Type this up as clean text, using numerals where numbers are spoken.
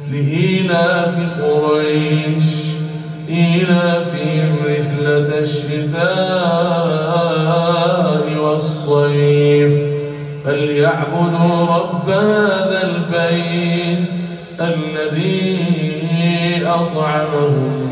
لإيلاف قريش إيلافهم رحلة الشتاء والصيف فليعبدوا رب هذا البيت الذي أطعمهم